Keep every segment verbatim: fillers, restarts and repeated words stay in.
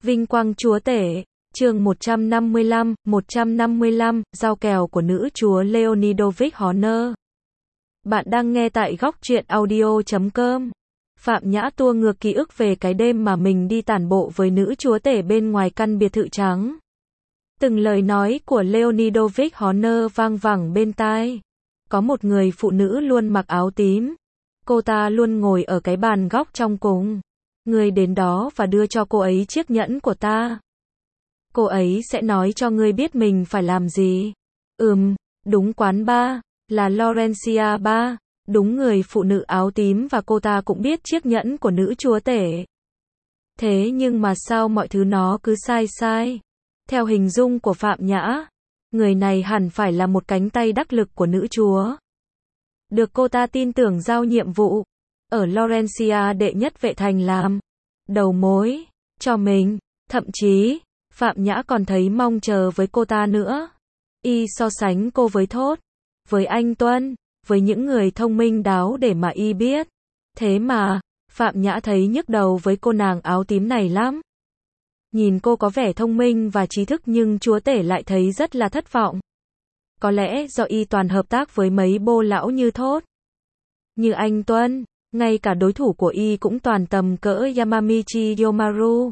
Vinh quang chúa tể, chương một trăm năm mươi lăm, một trăm năm mươi lăm, giao kèo của nữ chúa Leonidovich Horner. Bạn đang nghe tại góc truyện audio chấm com. Phạm Nhã tua ngược ký ức về cái đêm mà mình đi tản bộ với nữ chúa tể bên ngoài căn biệt thự trắng. Từng lời nói của Leonidovich Horner vang vẳng bên tai. Có một người phụ nữ luôn mặc áo tím. Cô ta luôn ngồi ở cái bàn góc trong cùng. Ngươi đến đó và đưa cho cô ấy chiếc nhẫn của ta. Cô ấy sẽ nói cho ngươi biết mình phải làm gì. Ừm, đúng, quán bar, là Laurencia Bar. Đúng, người phụ nữ áo tím và cô ta cũng biết chiếc nhẫn của nữ chúa tể. Thế nhưng mà sao mọi thứ nó cứ sai sai? Theo hình dung của Phạm Nhã, người này hẳn phải là một cánh tay đắc lực của nữ chúa. Được cô ta tin tưởng giao nhiệm vụ ở Laurencia đệ nhất vệ thành làm đầu mối cho mình. Thậm chí, Phạm Nhã còn thấy mong chờ với cô ta nữa. Y so sánh cô với Thốt, với anh Tuân, với những người thông minh đáo để mà y biết. Thế mà, Phạm Nhã thấy nhức đầu với cô nàng áo tím này lắm. Nhìn cô có vẻ thông minh và trí thức nhưng chúa tể lại thấy rất là thất vọng. Có lẽ do y toàn hợp tác với mấy bô lão như Thốt, như anh Tuân, ngay cả đối thủ của y cũng toàn tầm cỡ Yamamichi Yomaru,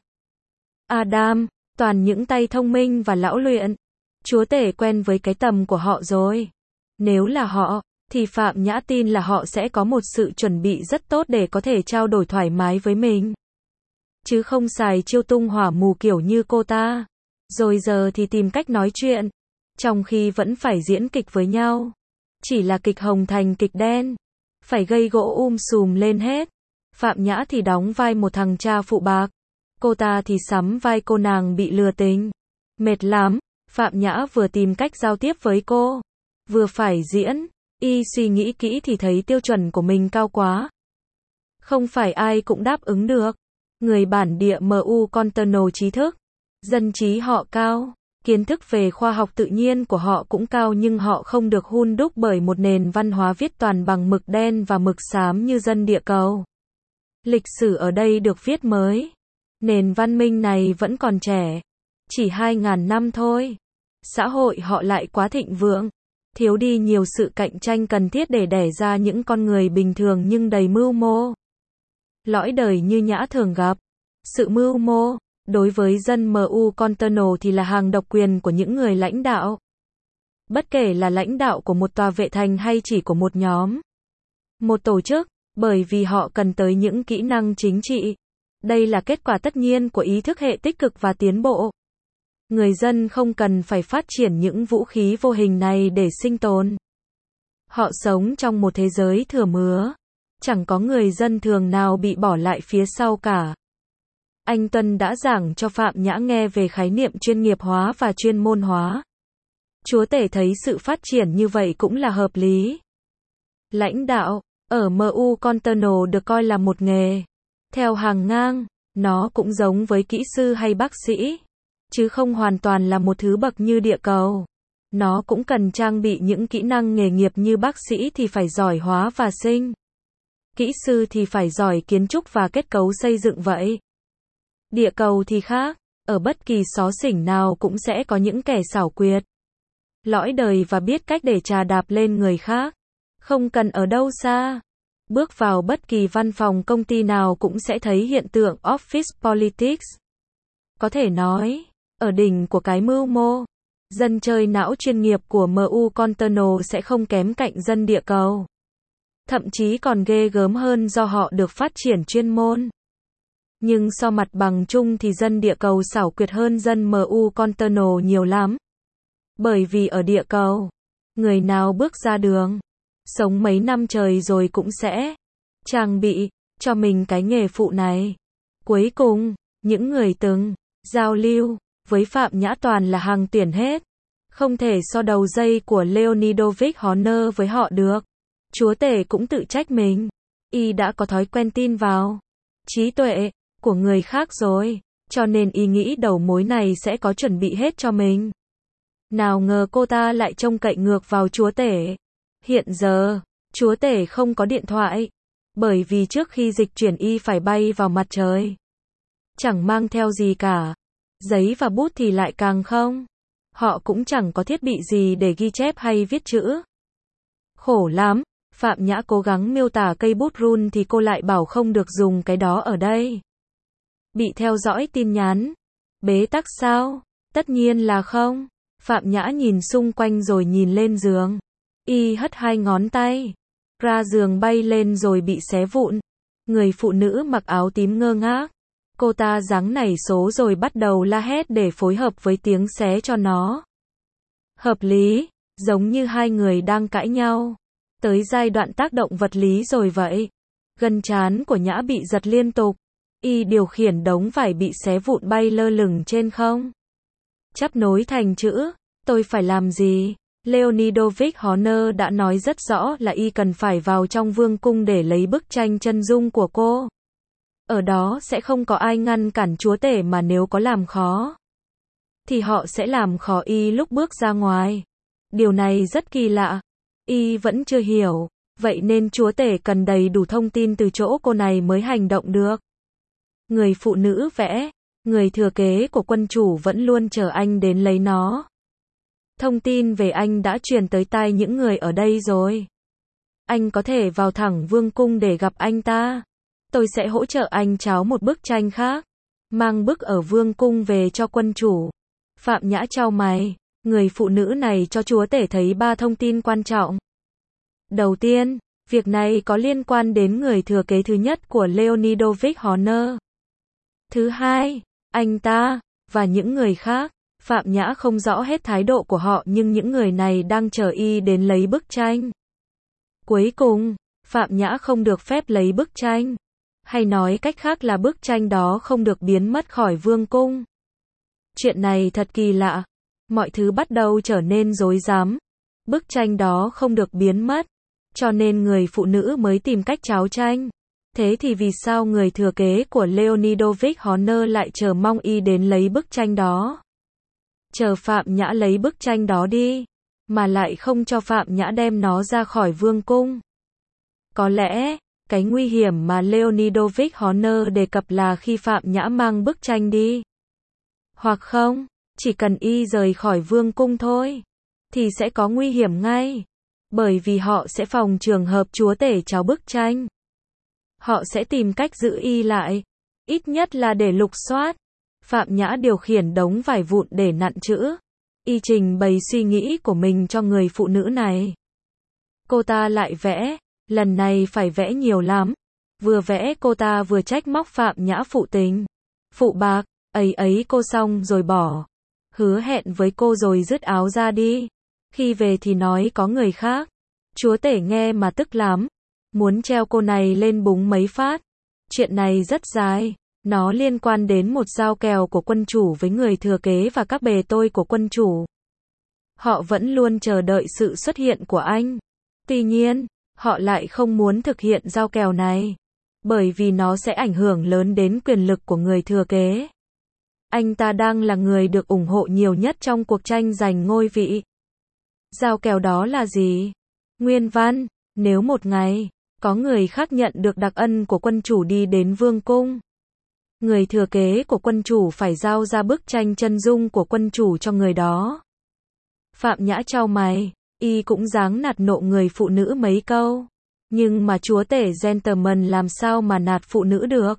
Adam, toàn những tay thông minh và lão luyện. Chúa tể quen với cái tầm của họ rồi. Nếu là họ, thì Phạm Nhã tin là họ sẽ có một sự chuẩn bị rất tốt để có thể trao đổi thoải mái với mình. Chứ không xài chiêu tung hỏa mù kiểu như cô ta. Rồi giờ thì tìm cách nói chuyện, trong khi vẫn phải diễn kịch với nhau. Chỉ là kịch hồng thành kịch đen. Phải gây gỗ um sùm lên hết. Phạm Nhã thì đóng vai một thằng cha phụ bạc. Cô ta thì sắm vai cô nàng bị lừa tình. Mệt lắm. Phạm Nhã vừa tìm cách giao tiếp với cô, vừa phải diễn. Y suy nghĩ kỹ thì thấy tiêu chuẩn của mình cao quá. Không phải ai cũng đáp ứng được. Người bản địa em u Continental trí thức, dân trí họ cao, kiến thức về khoa học tự nhiên của họ cũng cao nhưng họ không được hun đúc bởi một nền văn hóa viết toàn bằng mực đen và mực xám như dân địa cầu. Lịch sử ở đây được viết mới. Nền văn minh này vẫn còn trẻ. Chỉ hai ngàn năm thôi. Xã hội họ lại quá thịnh vượng. Thiếu đi nhiều sự cạnh tranh cần thiết để đẻ ra những con người bình thường nhưng đầy mưu mô. Lõi đời như Nhã thường gặp. Sự mưu mô, đối với dân em u Continental thì là hàng độc quyền của những người lãnh đạo. Bất kể là lãnh đạo của một tòa vệ thành hay chỉ của một nhóm, một tổ chức, bởi vì họ cần tới những kỹ năng chính trị. Đây là kết quả tất nhiên của ý thức hệ tích cực và tiến bộ. Người dân không cần phải phát triển những vũ khí vô hình này để sinh tồn. Họ sống trong một thế giới thừa mứa. Chẳng có người dân thường nào bị bỏ lại phía sau cả. Anh Tuân đã giảng cho Phạm Nhã nghe về khái niệm chuyên nghiệp hóa và chuyên môn hóa. Chúa tể thấy sự phát triển như vậy cũng là hợp lý. Lãnh đạo, ở em u Continental được coi là một nghề. Theo hàng ngang, nó cũng giống với kỹ sư hay bác sĩ. Chứ không hoàn toàn là một thứ bậc như địa cầu. Nó cũng cần trang bị những kỹ năng nghề nghiệp như bác sĩ thì phải giỏi hóa và sinh. Kỹ sư thì phải giỏi kiến trúc và kết cấu xây dựng vậy. Địa cầu thì khác, ở bất kỳ xó xỉnh nào cũng sẽ có những kẻ xảo quyệt, lõi đời và biết cách để trà đạp lên người khác. Không cần ở đâu xa. Bước vào bất kỳ văn phòng công ty nào cũng sẽ thấy hiện tượng office politics. Có thể nói, ở đỉnh của cái mưu mô, dân chơi não chuyên nghiệp của em u Continental sẽ không kém cạnh dân địa cầu. Thậm chí còn ghê gớm hơn do họ được phát triển chuyên môn. Nhưng so mặt bằng chung thì dân địa cầu xảo quyệt hơn dân em u Continental nhiều lắm. Bởi vì ở địa cầu, người nào bước ra đường, sống mấy năm trời rồi cũng sẽ trang bị cho mình cái nghề phụ này. Cuối cùng, những người từng giao lưu với Phạm Nhã toàn là hàng tuyển hết. Không thể so đầu dây của Leonidovich Horner với họ được. Chúa tể cũng tự trách mình. Y đã có thói quen tin vào trí tuệ của người khác rồi, cho nên y nghĩ đầu mối này sẽ có chuẩn bị hết cho mình. Nào ngờ cô ta lại trông cậy ngược vào chúa tể. Hiện giờ, chúa tể không có điện thoại, bởi vì trước khi dịch chuyển y phải bay vào mặt trời. Chẳng mang theo gì cả, Giấy và bút thì lại càng không. Họ cũng chẳng có thiết bị gì để ghi chép hay viết chữ. Khổ lắm. Phạm Nhã cố gắng miêu tả cây bút run thì cô lại bảo không được dùng cái đó ở đây. Bị theo dõi tin nhắn. Bế tắc sao? Tất nhiên là không. Phạm Nhã nhìn xung quanh rồi nhìn lên giường. Y hất hai ngón tay ra giường bay lên rồi bị xé vụn. Người phụ nữ mặc áo tím ngơ ngác. Cô ta giáng nảy số rồi bắt đầu la hét để phối hợp với tiếng xé cho nó hợp lý, giống như hai người đang cãi nhau. Tới giai đoạn tác động vật lý rồi vậy. Gân trán của Nhã bị giật liên tục. Y điều khiển đống vải bị xé vụn bay lơ lửng trên không. Chắp nối thành chữ. Tôi phải làm gì? Leonidovich Horner đã nói rất rõ là y cần phải vào trong vương cung để lấy bức tranh chân dung của cô. Ở đó sẽ không có ai ngăn cản chúa tể, mà nếu có làm khó thì họ sẽ làm khó y lúc bước ra ngoài. Điều này rất kỳ lạ. Y vẫn chưa hiểu. Vậy nên chúa tể cần đầy đủ thông tin từ chỗ cô này mới hành động được. Người phụ nữ vẽ. Người thừa kế của quân chủ vẫn luôn chờ anh đến lấy nó. Thông tin về anh đã truyền tới tai những người ở đây rồi. Anh có thể vào thẳng vương cung để gặp anh ta. Tôi sẽ hỗ trợ anh tráo một bức tranh khác. Mang bức ở vương cung về cho quân chủ. Phạm Nhã chau mày. Người phụ nữ này cho chúa tể thấy ba thông tin quan trọng. Đầu tiên, việc này có liên quan đến người thừa kế thứ nhất của Leonidovich Horner. Thứ hai, anh ta, và những người khác. Phạm Nhã không rõ hết thái độ của họ, nhưng những người này đang chờ y đến lấy bức tranh. Cuối cùng, Phạm Nhã không được phép lấy bức tranh. Hay nói cách khác là bức tranh đó không được biến mất khỏi vương cung. Chuyện này thật kỳ lạ. Mọi thứ bắt đầu trở nên rối rắm. Bức tranh đó không được biến mất, cho nên người phụ nữ mới tìm cách tráo tranh. Thế thì vì sao người thừa kế của Leonidovich Horner lại chờ mong y đến lấy bức tranh đó? Chờ Phạm Nhã lấy bức tranh đó đi, mà lại không cho Phạm Nhã đem nó ra khỏi vương cung. Có lẽ, cái nguy hiểm mà Leonidovich Horner đề cập là khi Phạm Nhã mang bức tranh đi. Hoặc không, chỉ cần y rời khỏi vương cung thôi, thì sẽ có nguy hiểm ngay. Bởi vì họ sẽ phòng trường hợp chúa tể tráo bức tranh. Họ sẽ tìm cách giữ y lại, ít nhất là để lục soát. Phạm Nhã điều khiển đống vải vụn để nặn chữ. Y trình bày suy nghĩ của mình cho người phụ nữ này. Cô ta lại vẽ, lần này phải vẽ nhiều lắm. Vừa vẽ cô ta vừa trách móc Phạm Nhã phụ tình, phụ bạc, ấy ấy cô xong rồi bỏ. Hứa hẹn với cô rồi dứt áo ra đi. Khi về thì nói có người khác. Chúa tể nghe mà tức lắm. Muốn treo cô này lên búng mấy phát. Chuyện này rất dài. Nó liên quan đến một giao kèo của quân chủ với người thừa kế và các bề tôi của quân chủ. Họ vẫn luôn chờ đợi sự xuất hiện của anh. Tuy nhiên, họ lại không muốn thực hiện giao kèo này. Bởi vì nó sẽ ảnh hưởng lớn đến quyền lực của người thừa kế. Anh ta đang là người được ủng hộ nhiều nhất trong cuộc tranh giành ngôi vị. Giao kèo đó là gì? Nguyên văn, nếu một ngày, có người khác nhận được đặc ân của quân chủ đi đến vương cung, người thừa kế của quân chủ phải giao ra bức tranh chân dung của quân chủ cho người đó. Phạm Nhã chau mày, y cũng dáng nạt nộ người phụ nữ mấy câu. Nhưng mà chúa tể gentleman làm sao mà nạt phụ nữ được?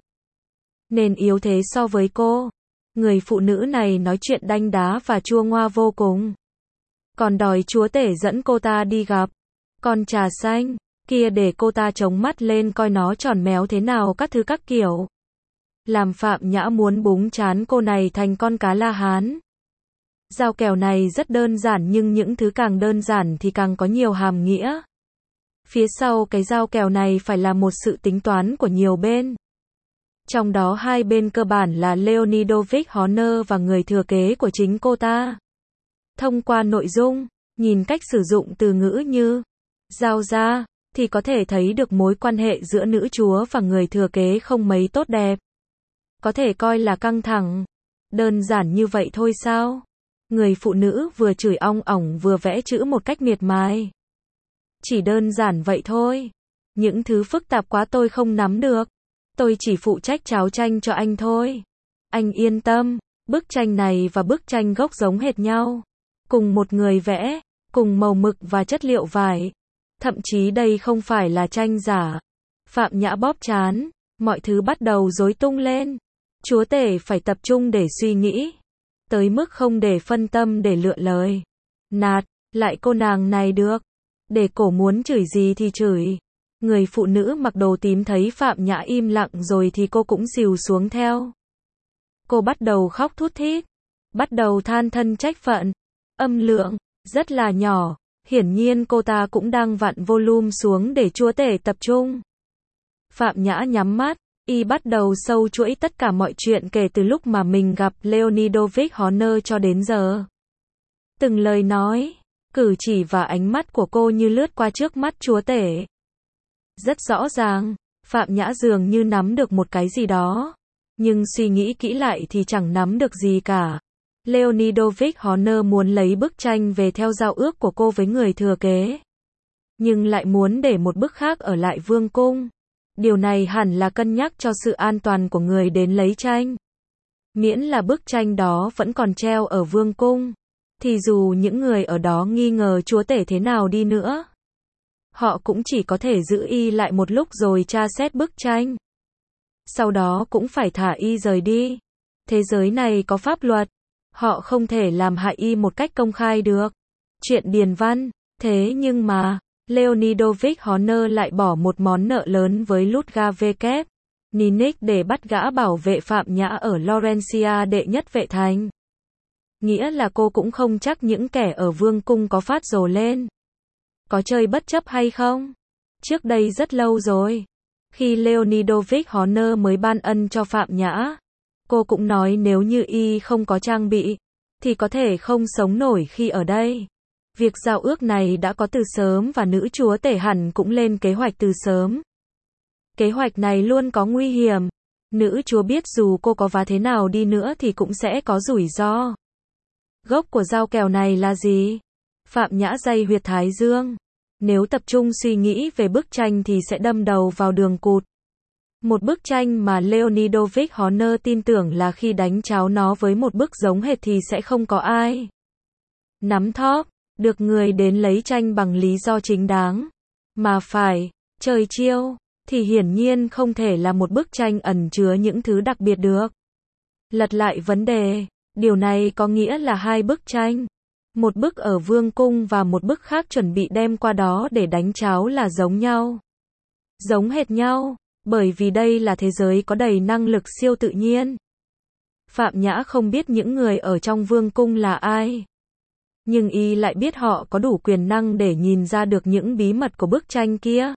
Nên yếu thế so với cô. Người phụ nữ này nói chuyện đanh đá và chua ngoa vô cùng. Còn đòi chúa tể dẫn cô ta đi gặp con trà xanh kia để cô ta chống mắt lên coi nó tròn méo thế nào các thứ các kiểu. Làm Phạm Nhã muốn búng chán cô này thành con cá La Hán. Giao kèo này rất đơn giản, nhưng những thứ càng đơn giản thì càng có nhiều hàm nghĩa. Phía sau cái giao kèo này phải là một sự tính toán của nhiều bên. Trong đó hai bên cơ bản là Leonidovich Horner và người thừa kế của chính cô ta. Thông qua nội dung, nhìn cách sử dụng từ ngữ như giao ra, thì có thể thấy được mối quan hệ giữa nữ chúa và người thừa kế không mấy tốt đẹp. Có thể coi là căng thẳng. Đơn giản như vậy thôi sao? Người phụ nữ vừa chửi ong ỏng vừa vẽ chữ một cách miệt mài. Chỉ đơn giản vậy thôi. Những thứ phức tạp quá tôi không nắm được. Tôi chỉ phụ trách tráo tranh cho anh thôi. Anh yên tâm, Bức tranh này và bức tranh gốc giống hệt nhau. Cùng một người vẽ, cùng màu mực và chất liệu vải. Thậm chí đây không phải là tranh giả. Phạm Nhã bóp trán, mọi thứ bắt đầu rối tung lên. Chúa tể phải tập trung để suy nghĩ. Tới mức không để phân tâm để lựa lời. Nạt, lại cô nàng này được. Để cổ muốn chửi gì thì chửi. Người phụ nữ mặc đồ tím thấy Phạm Nhã im lặng rồi thì cô cũng xìu xuống theo. Cô bắt đầu khóc thút thít. Bắt đầu than thân trách phận. Âm lượng, rất là nhỏ. Hiển nhiên cô ta cũng đang vặn volume xuống để chúa tể tập trung. Phạm Nhã nhắm mắt. Y bắt đầu sâu chuỗi tất cả mọi chuyện kể từ lúc mà mình gặp Leonidovich Horner cho đến giờ. Từng lời nói, cử chỉ và ánh mắt của cô như lướt qua trước mắt chúa tể. Rất rõ ràng, Phạm Nhã dường như nắm được một cái gì đó. Nhưng suy nghĩ kỹ lại thì chẳng nắm được gì cả. Leonidovich Horner muốn lấy bức tranh về theo giao ước của cô với người thừa kế. Nhưng lại muốn để một bức khác ở lại vương cung. Điều này hẳn là cân nhắc cho sự an toàn của người đến lấy tranh. Miễn là bức tranh đó vẫn còn treo ở vương cung. Thì dù những người ở đó nghi ngờ chúa tể thế nào đi nữa, họ cũng chỉ có thể giữ y lại một lúc rồi tra xét bức tranh. Sau đó cũng phải thả y rời đi. Thế giới này có pháp luật. Họ không thể làm hại y một cách công khai được. Chuyện điền văn. Thế nhưng mà, Leonidovich Horner lại bỏ một món nợ lớn với Ludga W. Ninic để bắt gã bảo vệ Phạm Nhã ở Laurentia đệ nhất vệ thành. Nghĩa là cô cũng không chắc những kẻ ở vương cung có phát rồ lên. Có chơi bất chấp hay không? Trước đây rất lâu rồi. Khi Leonidovich Horner mới ban ân cho Phạm Nhã, cô cũng nói nếu như y không có trang bị, thì có thể không sống nổi khi ở đây. Việc giao ước này đã có từ sớm và nữ chúa tể hẳn cũng lên kế hoạch từ sớm. Kế hoạch này luôn có nguy hiểm. Nữ chúa biết dù cô có vá thế nào đi nữa thì cũng sẽ có rủi ro. Gốc của dao kèo này là gì? Phạm Nhã day huyệt thái dương. Nếu tập trung suy nghĩ về bức tranh thì sẽ đâm đầu vào đường cụt. Một bức tranh mà Leonidovich Horner tin tưởng là khi đánh cháo nó với một bức giống hệt thì sẽ không có ai nắm thóp được người đến lấy tranh bằng lý do chính đáng. Mà phải chơi chiêu thì hiển nhiên không thể là một bức tranh ẩn chứa những thứ đặc biệt được. Lật lại vấn đề, điều này có nghĩa là hai bức tranh. Một bức ở vương cung và một bức khác chuẩn bị đem qua đó để đánh cháo là giống nhau. Giống hệt nhau, bởi vì đây là thế giới có đầy năng lực siêu tự nhiên. Phạm Nhã không biết những người ở trong vương cung là ai. Nhưng y lại biết họ có đủ quyền năng để nhìn ra được những bí mật của bức tranh kia.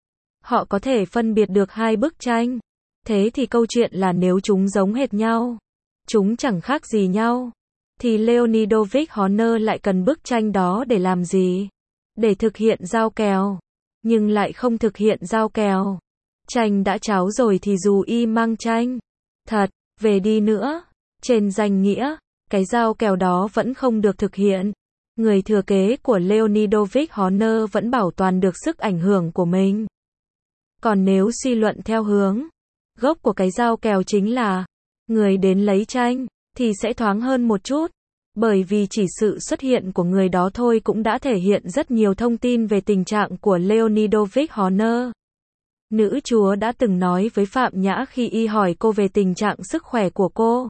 Họ có thể phân biệt được hai bức tranh. Thế thì câu chuyện là nếu chúng giống hệt nhau, chúng chẳng khác gì nhau, thì Leonidovich Horner lại cần bức tranh đó để làm gì? Để thực hiện giao kèo. Nhưng lại không thực hiện giao kèo. Tranh đã cháo rồi thì dù y mang tranh thật về đi nữa, trên danh nghĩa, cái giao kèo đó vẫn không được thực hiện. Người thừa kế của Leonidovich Horner vẫn bảo toàn được sức ảnh hưởng của mình. Còn nếu suy luận theo hướng, gốc của cái giao kèo chính là người đến lấy tranh, thì sẽ thoáng hơn một chút. Bởi vì chỉ sự xuất hiện của người đó thôi cũng đã thể hiện rất nhiều thông tin về tình trạng của Leonidovich Horner. Nữ chúa đã từng nói với Phạm Nhã khi y hỏi cô về tình trạng sức khỏe của cô.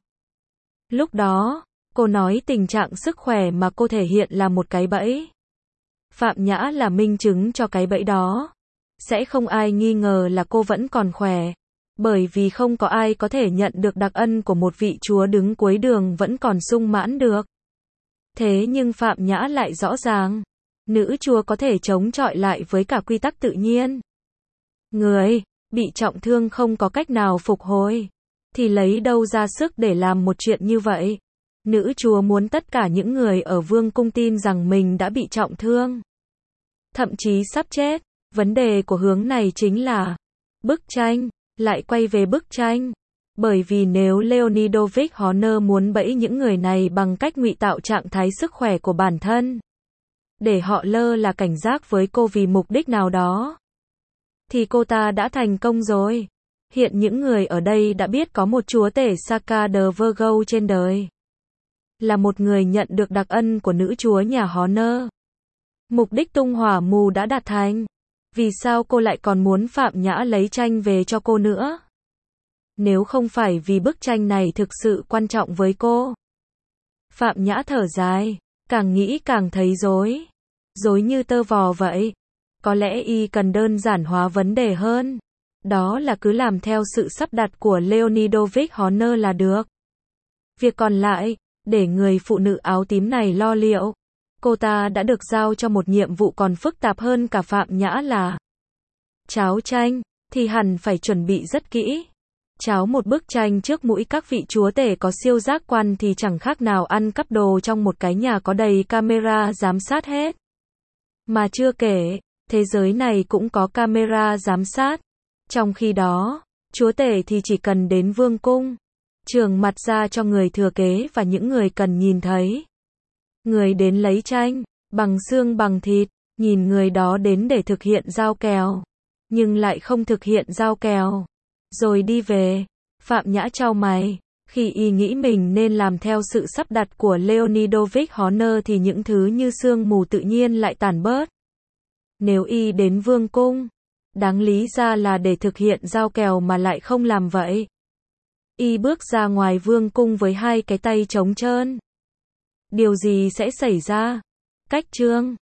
Lúc đó, cô nói tình trạng sức khỏe mà cô thể hiện là một cái bẫy. Phạm Nhã là minh chứng cho cái bẫy đó. Sẽ không ai nghi ngờ là cô vẫn còn khỏe. Bởi vì không có ai có thể nhận được đặc ân của một vị chúa đứng cuối đường vẫn còn sung mãn được. Thế nhưng Phạm Nhã lại rõ ràng, nữ chúa có thể chống chọi lại với cả quy tắc tự nhiên. Người bị trọng thương không có cách nào phục hồi, thì lấy đâu ra sức để làm một chuyện như vậy. Nữ chúa muốn tất cả những người ở vương cung tin rằng mình đã bị trọng thương, thậm chí sắp chết. Vấn đề của hướng này chính là bức tranh. Lại quay về bức tranh. Bởi vì nếu Leonidovich Horner muốn bẫy những người này bằng cách ngụy tạo trạng thái sức khỏe của bản thân, để họ lơ là cảnh giác với cô vì mục đích nào đó, thì cô ta đã thành công rồi. Hiện những người ở đây đã biết có một chúa tể Saka the Virgo trên đời. Là một người nhận được đặc ân của nữ chúa nhà Honor. Mục đích tung hỏa mù đã đạt thành. Vì sao cô lại còn muốn Phạm Nhã lấy tranh về cho cô nữa? Nếu không phải vì bức tranh này thực sự quan trọng với cô. Phạm Nhã thở dài, càng nghĩ càng thấy rối. Rối như tơ vò vậy. Có lẽ y cần đơn giản hóa vấn đề hơn. Đó là cứ làm theo sự sắp đặt của Leonidovich Honor là được. Việc còn lại, để người phụ nữ áo tím này lo liệu. Cô ta đã được giao cho một nhiệm vụ còn phức tạp hơn cả Phạm Nhã là cháo tranh, thì hẳn phải chuẩn bị rất kỹ. Cháo một bức tranh trước mũi các vị chúa tể có siêu giác quan thì chẳng khác nào ăn cắp đồ trong một cái nhà có đầy camera giám sát hết. Mà chưa kể, thế giới này cũng có camera giám sát. Trong khi đó, chúa tể thì chỉ cần đến vương cung, trường mặt ra cho người thừa kế và những người cần nhìn thấy. Người đến lấy tranh, bằng xương bằng thịt, nhìn người đó đến để thực hiện giao kèo, nhưng lại không thực hiện giao kèo, rồi đi về. Phạm Nhã chau mày, khi y nghĩ mình nên làm theo sự sắp đặt của Leonidovich Honor thì những thứ như sương mù tự nhiên lại tản bớt. Nếu y đến vương cung, đáng lý ra là để thực hiện giao kèo mà lại không làm vậy. Y bước ra ngoài vương cung với hai cái tay trống trơn. Điều gì sẽ xảy ra? Cách chương